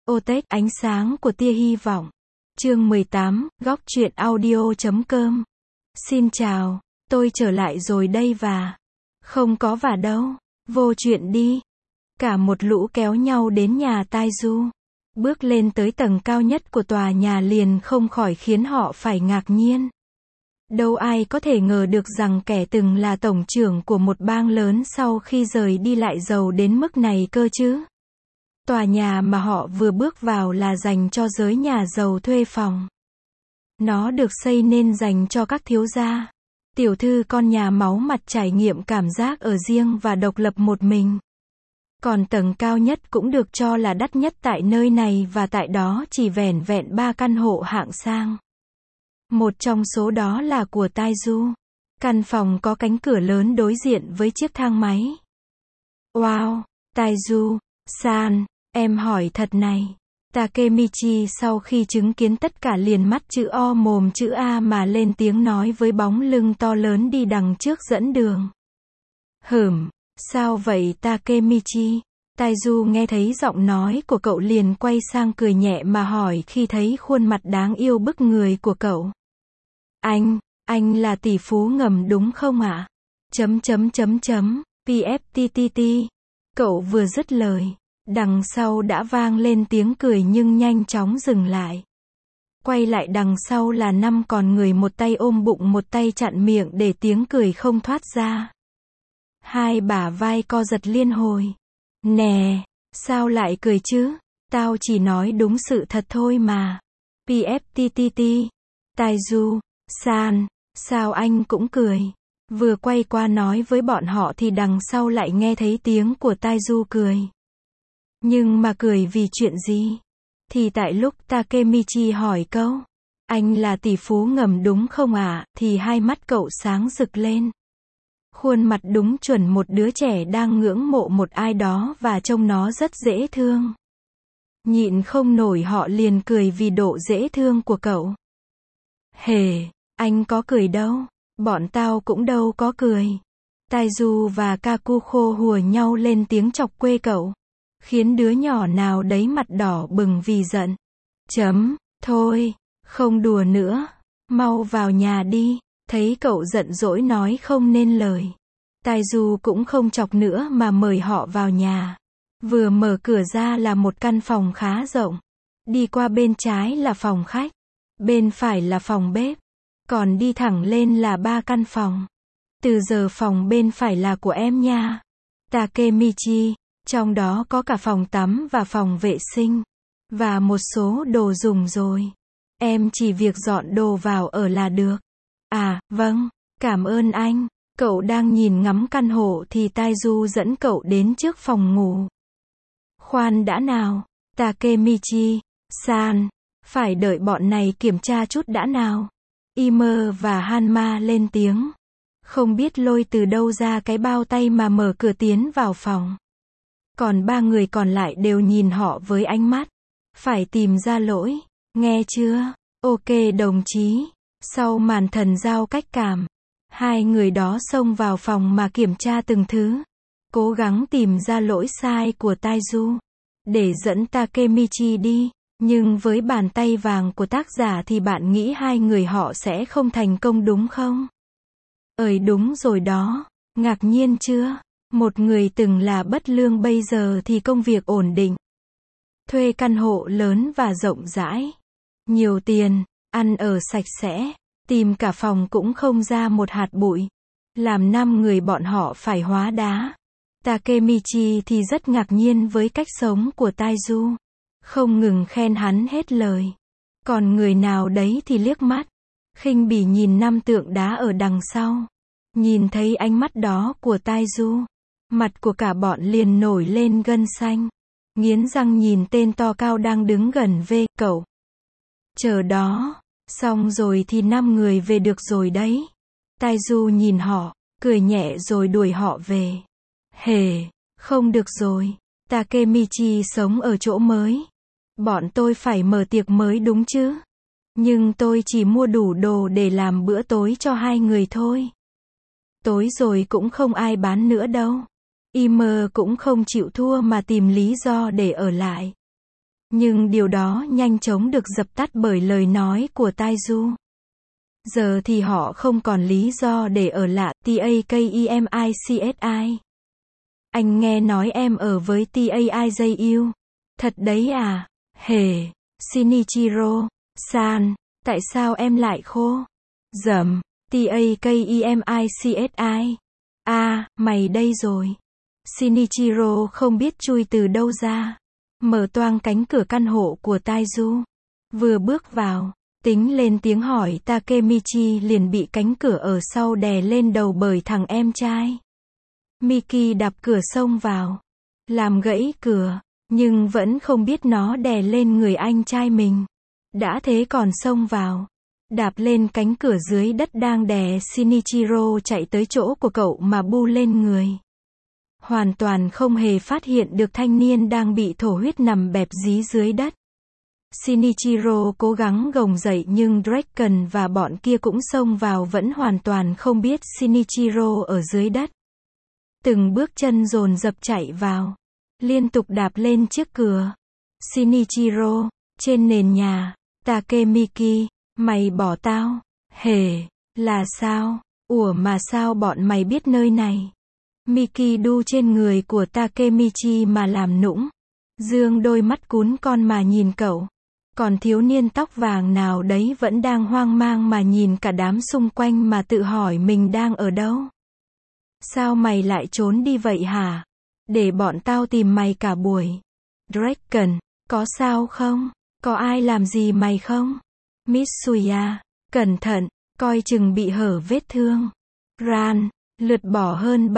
Otech, ánh sáng của tia hy vọng. Chương 18, góc truyện audio.com. Xin chào, tôi trở lại rồi đây và... Không có và đâu, vô chuyện đi. Cả một lũ kéo nhau đến nhà Taiju. Bước lên tới tầng cao nhất của tòa nhà liền không khỏi khiến họ phải ngạc nhiên. Đâu ai có thể ngờ được rằng kẻ từng là tổng trưởng của một bang lớn sau khi rời đi lại giàu đến mức này cơ chứ. Tòa nhà mà họ vừa bước vào là dành cho giới nhà giàu thuê phòng. Nó được xây nên dành cho các thiếu gia, tiểu thư con nhà máu mặt trải nghiệm cảm giác ở riêng và độc lập một mình. Còn tầng cao nhất cũng được cho là đắt nhất tại nơi này và tại đó chỉ vẻn vẹn 3 căn hộ hạng sang. Một trong số đó là của Taiju. Căn phòng có cánh cửa lớn đối diện với chiếc thang máy. Wow, Taiju-san, em hỏi thật này. Takemichi sau khi chứng kiến tất cả liền mắt chữ O mồm chữ A mà lên tiếng nói với bóng lưng to lớn đi đằng trước dẫn đường. Sao vậy Takemichi? Taiju nghe thấy giọng nói của cậu liền quay sang cười nhẹ mà hỏi khi thấy khuôn mặt đáng yêu bức người của cậu. Anh là tỷ phú ngầm đúng không ạ? PFTTT. Cậu vừa dứt lời, đằng sau đã vang lên tiếng cười nhưng nhanh chóng dừng lại. Quay lại đằng sau là 5 con người, một tay ôm bụng một tay chặn miệng để tiếng cười không thoát ra. Hai bả vai co giật liên hồi. Nè, sao lại cười chứ? Tao chỉ nói đúng sự thật thôi mà. PFTTT. Taiju-san, sao anh cũng cười? Vừa quay qua nói với bọn họ thì đằng sau lại nghe thấy tiếng của Taiju cười. Nhưng mà cười vì chuyện gì? Thì tại lúc Takemichi hỏi câu, anh là tỷ phú ngầm đúng không ạ? Thì hai mắt cậu sáng rực lên. Khuôn mặt đúng chuẩn một đứa trẻ đang ngưỡng mộ một ai đó và trông nó rất dễ thương. Nhịn không nổi họ liền cười vì độ dễ thương của cậu. Hề, anh có cười đâu, bọn tao cũng đâu có cười. Taiju và Kakuko hùa nhau lên tiếng chọc quê cậu, khiến đứa nhỏ nào đấy mặt đỏ bừng vì giận. Thôi, không đùa nữa, mau vào nhà đi. Thấy cậu giận dỗi nói không nên lời, Taiju cũng không chọc nữa mà mời họ vào nhà. Vừa mở cửa ra là một căn phòng khá rộng. Đi qua bên trái là phòng khách, bên phải là phòng bếp, còn đi thẳng lên là 3 căn phòng. Từ giờ phòng bên phải là của em nha, Takemichi, trong đó có cả phòng tắm và phòng vệ sinh, và một số đồ dùng rồi. Em chỉ việc dọn đồ vào ở là được. À, vâng, cảm ơn anh. Cậu đang nhìn ngắm căn hộ thì Taiju dẫn cậu đến trước phòng ngủ. Khoan đã nào, Takemichi-san, phải đợi bọn này kiểm tra chút đã nào. Imer và Hanma lên tiếng. Không biết lôi từ đâu ra cái bao tay mà mở cửa tiến vào phòng. Còn 3 người còn lại đều nhìn họ với ánh mắt phải tìm ra lỗi, nghe chưa? Ok đồng chí. Sau màn thần giao cách cảm, 2 người đó xông vào phòng mà kiểm tra từng thứ, cố gắng tìm ra lỗi sai của Taiju, để dẫn Takemichi đi. Nhưng với bàn tay vàng của tác giả thì bạn nghĩ 2 người họ sẽ không thành công đúng không? Đúng rồi đó, ngạc nhiên chưa? Một người từng là bất lương bây giờ thì công việc ổn định. Thuê căn hộ lớn và rộng rãi. Nhiều tiền, ăn ở sạch sẽ, tìm cả phòng cũng không ra một hạt bụi. Làm 5 người bọn họ phải hóa đá. Takemichi thì rất ngạc nhiên với cách sống của Taiju. Không ngừng khen hắn hết lời. Còn người nào đấy thì liếc mắt khinh bỉ nhìn 5 tượng đá ở đằng sau. Nhìn thấy ánh mắt đó của Taiju, mặt của cả bọn liền nổi lên gân xanh. Nghiến răng nhìn tên to cao đang đứng gần về cậu. Chờ đó, xong rồi thì 5 người về được rồi đấy. Taiju nhìn họ, cười nhẹ rồi đuổi họ về. Hề, không được rồi. Takemichi sống ở chỗ mới. Bọn tôi phải mở tiệc mới đúng chứ? Nhưng tôi chỉ mua đủ đồ để làm bữa tối cho 2 người thôi. Tối rồi cũng không ai bán nữa đâu. Imer cũng không chịu thua mà tìm lý do để ở lại. Nhưng điều đó nhanh chóng được dập tắt bởi lời nói của Taiju. Giờ thì họ không còn lý do để ở lại TAKEMICSI. Anh nghe nói em ở với TAIJU. Thật đấy à? Hề, Shinichiro san, tại sao em lại khô? Dầm, TAKEMICSI. À, mày đây rồi. Shinichiro không biết chui từ đâu ra. Mở toang cánh cửa căn hộ của Taiju. Vừa bước vào, tính lên tiếng hỏi Takemichi liền bị cánh cửa ở sau đè lên đầu bởi thằng em trai. Miki đạp cửa xông vào, làm gãy cửa, nhưng vẫn không biết nó đè lên người anh trai mình. Đã thế còn xông vào, đạp lên cánh cửa dưới đất đang đè. Shinichiro chạy tới chỗ của cậu mà bu lên người. Hoàn toàn không hề phát hiện được thanh niên đang bị thổ huyết nằm bẹp dí dưới đất. Shinichiro cố gắng gồng dậy nhưng Draken và bọn kia cũng xông vào vẫn hoàn toàn không biết Shinichiro ở dưới đất. Từng bước chân dồn dập chạy vào, liên tục đạp lên chiếc cửa. Shinichiro, trên nền nhà, Takemiki, mày bỏ tao, hề, là sao, ủa mà sao bọn mày biết nơi này? Miki đu trên người của Takemichi mà làm nũng, dương đôi mắt cún con mà nhìn cậu. Còn thiếu niên tóc vàng nào đấy vẫn đang hoang mang mà nhìn cả đám xung quanh mà tự hỏi mình đang ở đâu. Sao mày lại trốn đi vậy hả? Để bọn tao tìm mày cả buổi. Draken, có sao không? Có ai làm gì mày không? Mitsuya, cẩn thận, coi chừng bị hở vết thương. Ran, lượt bỏ hơn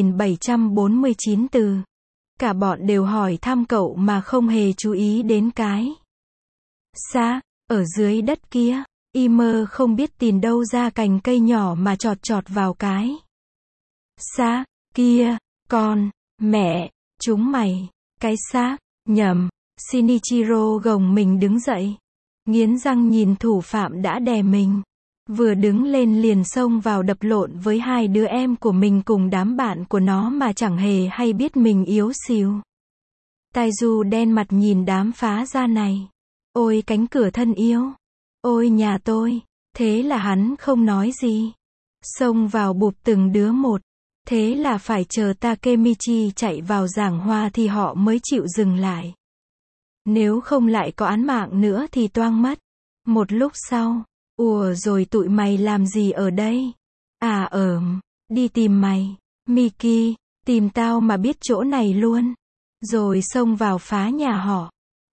7.749 từ. Cả bọn đều hỏi thăm cậu mà không hề chú ý đến cái xác ở dưới đất kia. Imer không biết tìm đâu ra cành cây nhỏ mà chọt chọt vào cái xác kia. Con, mẹ, chúng mày, cái xác, nhầm. Shinichiro gồng mình đứng dậy, nghiến răng nhìn thủ phạm đã đè mình. Vừa đứng lên liền xông vào đập lộn với hai đứa em của mình cùng đám bạn của nó mà chẳng hề hay biết mình yếu xìu. Taiju đen mặt nhìn đám phá ra này. Ôi cánh cửa thân yêu. Ôi nhà tôi. Thế là hắn không nói gì. Xông vào bụp từng đứa một. Thế là phải chờ Takemichi chạy vào giảng hòa thì họ mới chịu dừng lại. Nếu không lại có án mạng nữa thì toang mất. Một lúc sau, ùa rồi tụi mày làm gì ở đây? À đi tìm mày. Miki, tìm tao mà biết chỗ này luôn. Rồi xông vào phá nhà họ.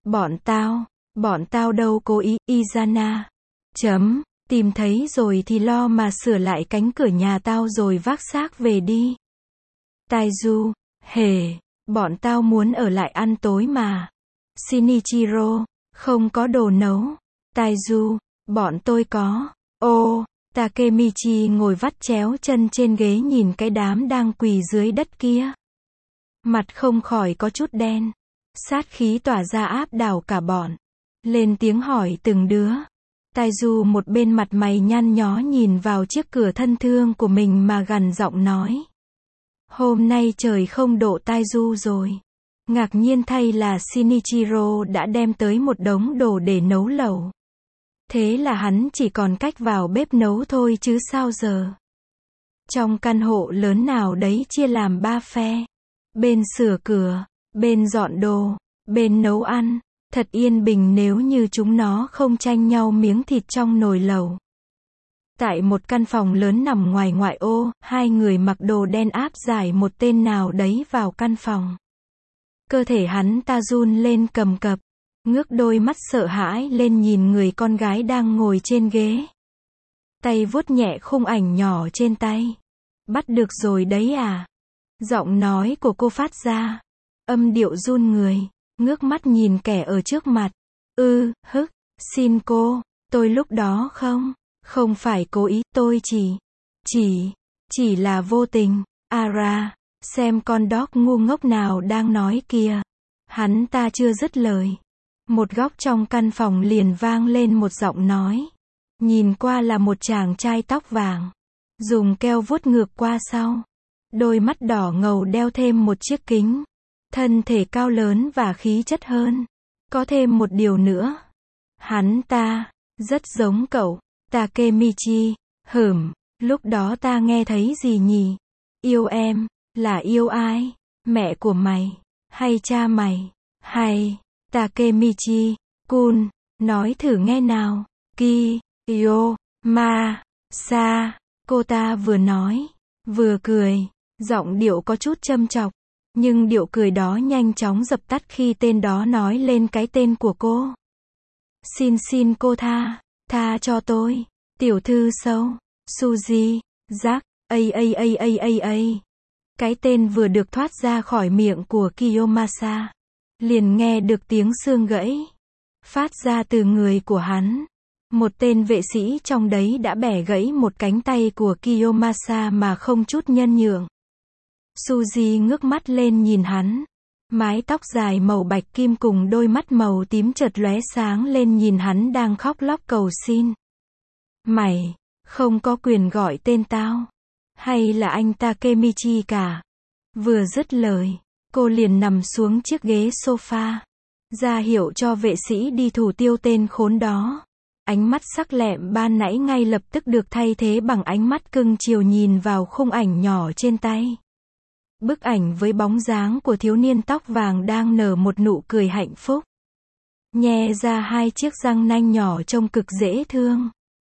Bọn tao đâu cố ý, Izana. Tìm thấy rồi thì lo mà sửa lại cánh cửa nhà tao rồi vác xác về đi. Taiju, hề, bọn tao muốn ở lại ăn tối mà. Shinichiro, không có đồ nấu. Taiju, bọn tôi có. Ô, Takemichi ngồi vắt chéo chân trên ghế nhìn cái đám đang quỳ dưới đất kia. Mặt không khỏi có chút đen. Sát khí tỏa ra áp đảo cả bọn. Lên tiếng hỏi từng đứa. Taiju một bên mặt mày nhăn nhó nhìn vào chiếc cửa thân thương của mình mà gằn giọng nói. Hôm nay trời không độ Taiju rồi. Ngạc nhiên thay là Shinichiro đã đem tới một đống đồ để nấu lẩu. Thế là hắn chỉ còn cách vào bếp nấu thôi chứ sao giờ. Trong căn hộ lớn nào đấy chia làm 3 phe. Bên sửa cửa, bên dọn đồ, bên nấu ăn. Thật yên bình nếu như chúng nó không tranh nhau miếng thịt trong nồi lẩu. Tại một căn phòng lớn nằm ngoài ngoại ô, hai người mặc đồ đen áp giải một tên nào đấy vào căn phòng. Cơ thể hắn ta run lên cầm cập, ngước đôi mắt sợ hãi lên nhìn người con gái đang ngồi trên ghế. Tay vuốt nhẹ khung ảnh nhỏ trên tay. Bắt được rồi đấy à? Giọng nói của cô phát ra. Âm điệu run người, ngước mắt nhìn kẻ ở trước mặt. Xin cô, tôi lúc đó không phải cố ý, tôi chỉ là vô tình. Ara, xem con dog ngu ngốc nào đang nói kìa. Hắn ta chưa dứt lời. Một góc trong căn phòng liền vang lên một giọng nói. Nhìn qua là một chàng trai tóc vàng. Dùng keo vuốt ngược qua sau. Đôi mắt đỏ ngầu đeo thêm một chiếc kính. Thân thể cao lớn và khí chất hơn. Có thêm một điều nữa. Hắn ta, rất giống cậu, Takemichi. Lúc đó ta nghe thấy gì nhỉ? Yêu em, là yêu ai? Mẹ của mày, hay cha mày, hay, Takemichi, Kun, nói thử nghe nào. Kiyo, ma, sa, cô ta vừa nói, vừa cười, giọng điệu có chút châm chọc, nhưng điệu cười đó nhanh chóng dập tắt khi tên đó nói lên cái tên của cô. Xin tha cho tôi, tiểu thư sâu, Suzy, Jack, a. Cái tên vừa được thoát ra khỏi miệng của Kiyomasa, liền nghe được tiếng xương gãy, phát ra từ người của hắn. Một tên vệ sĩ trong đấy đã bẻ gãy một cánh tay của Kiyomasa mà không chút nhân nhượng. Suzy ngước mắt lên nhìn hắn. Mái tóc dài màu bạch kim cùng đôi mắt màu tím chợt lóe sáng lên nhìn hắn đang khóc lóc cầu xin. Mày, không có quyền gọi tên tao. Hay là anh Takemichi cả. Vừa dứt lời, cô liền nằm xuống chiếc ghế sofa, ra hiệu cho vệ sĩ đi thủ tiêu tên khốn đó. Ánh mắt sắc lẹm ban nãy ngay lập tức được thay thế bằng ánh mắt cưng chiều nhìn vào khung ảnh nhỏ trên tay. Bức ảnh với bóng dáng của thiếu niên tóc vàng đang nở một nụ cười hạnh phúc. Nhe ra hai chiếc răng nanh nhỏ trông cực dễ thương.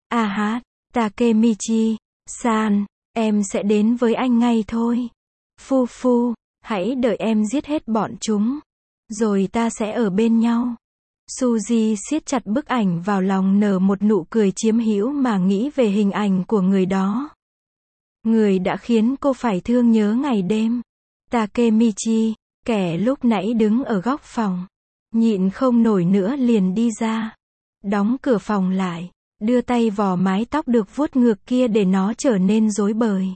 Takemichi-san, em sẽ đến với anh ngay thôi. Phu, hãy đợi em giết hết bọn chúng. Rồi ta sẽ ở bên nhau. Suzy siết chặt bức ảnh vào lòng nở một nụ cười chiếm hữu mà nghĩ về hình ảnh của người đó. Người đã khiến cô phải thương nhớ ngày đêm. Takemichi, kẻ lúc nãy đứng ở góc phòng. Nhịn không nổi nữa liền đi ra. Đóng cửa phòng lại. Đưa tay vò mái tóc được vuốt ngược kia để nó trở nên rối bời.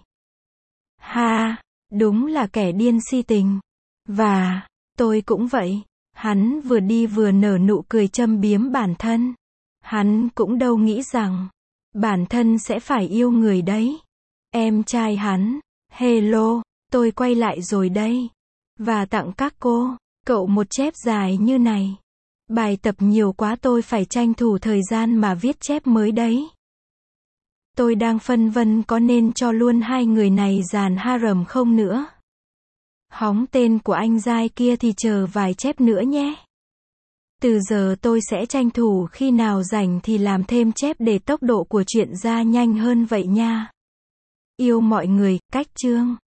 Đúng là kẻ điên si tình. Và, tôi cũng vậy. Hắn vừa đi vừa nở nụ cười châm biếm bản thân. Hắn cũng đâu nghĩ rằng, bản thân sẽ phải yêu người đấy. Em trai hắn, hello, tôi quay lại rồi đây. Và tặng các cậu một chép dài như này. Bài tập nhiều quá tôi phải tranh thủ thời gian mà viết chép mới đấy. Tôi đang phân vân có nên cho luôn hai người này dàn harem không nữa. Hóng tên của anh giai kia thì chờ vài chép nữa nhé. Từ giờ tôi sẽ tranh thủ khi nào rảnh thì làm thêm chép để tốc độ của chuyện ra nhanh hơn vậy nha. Yêu mọi người, cách chương.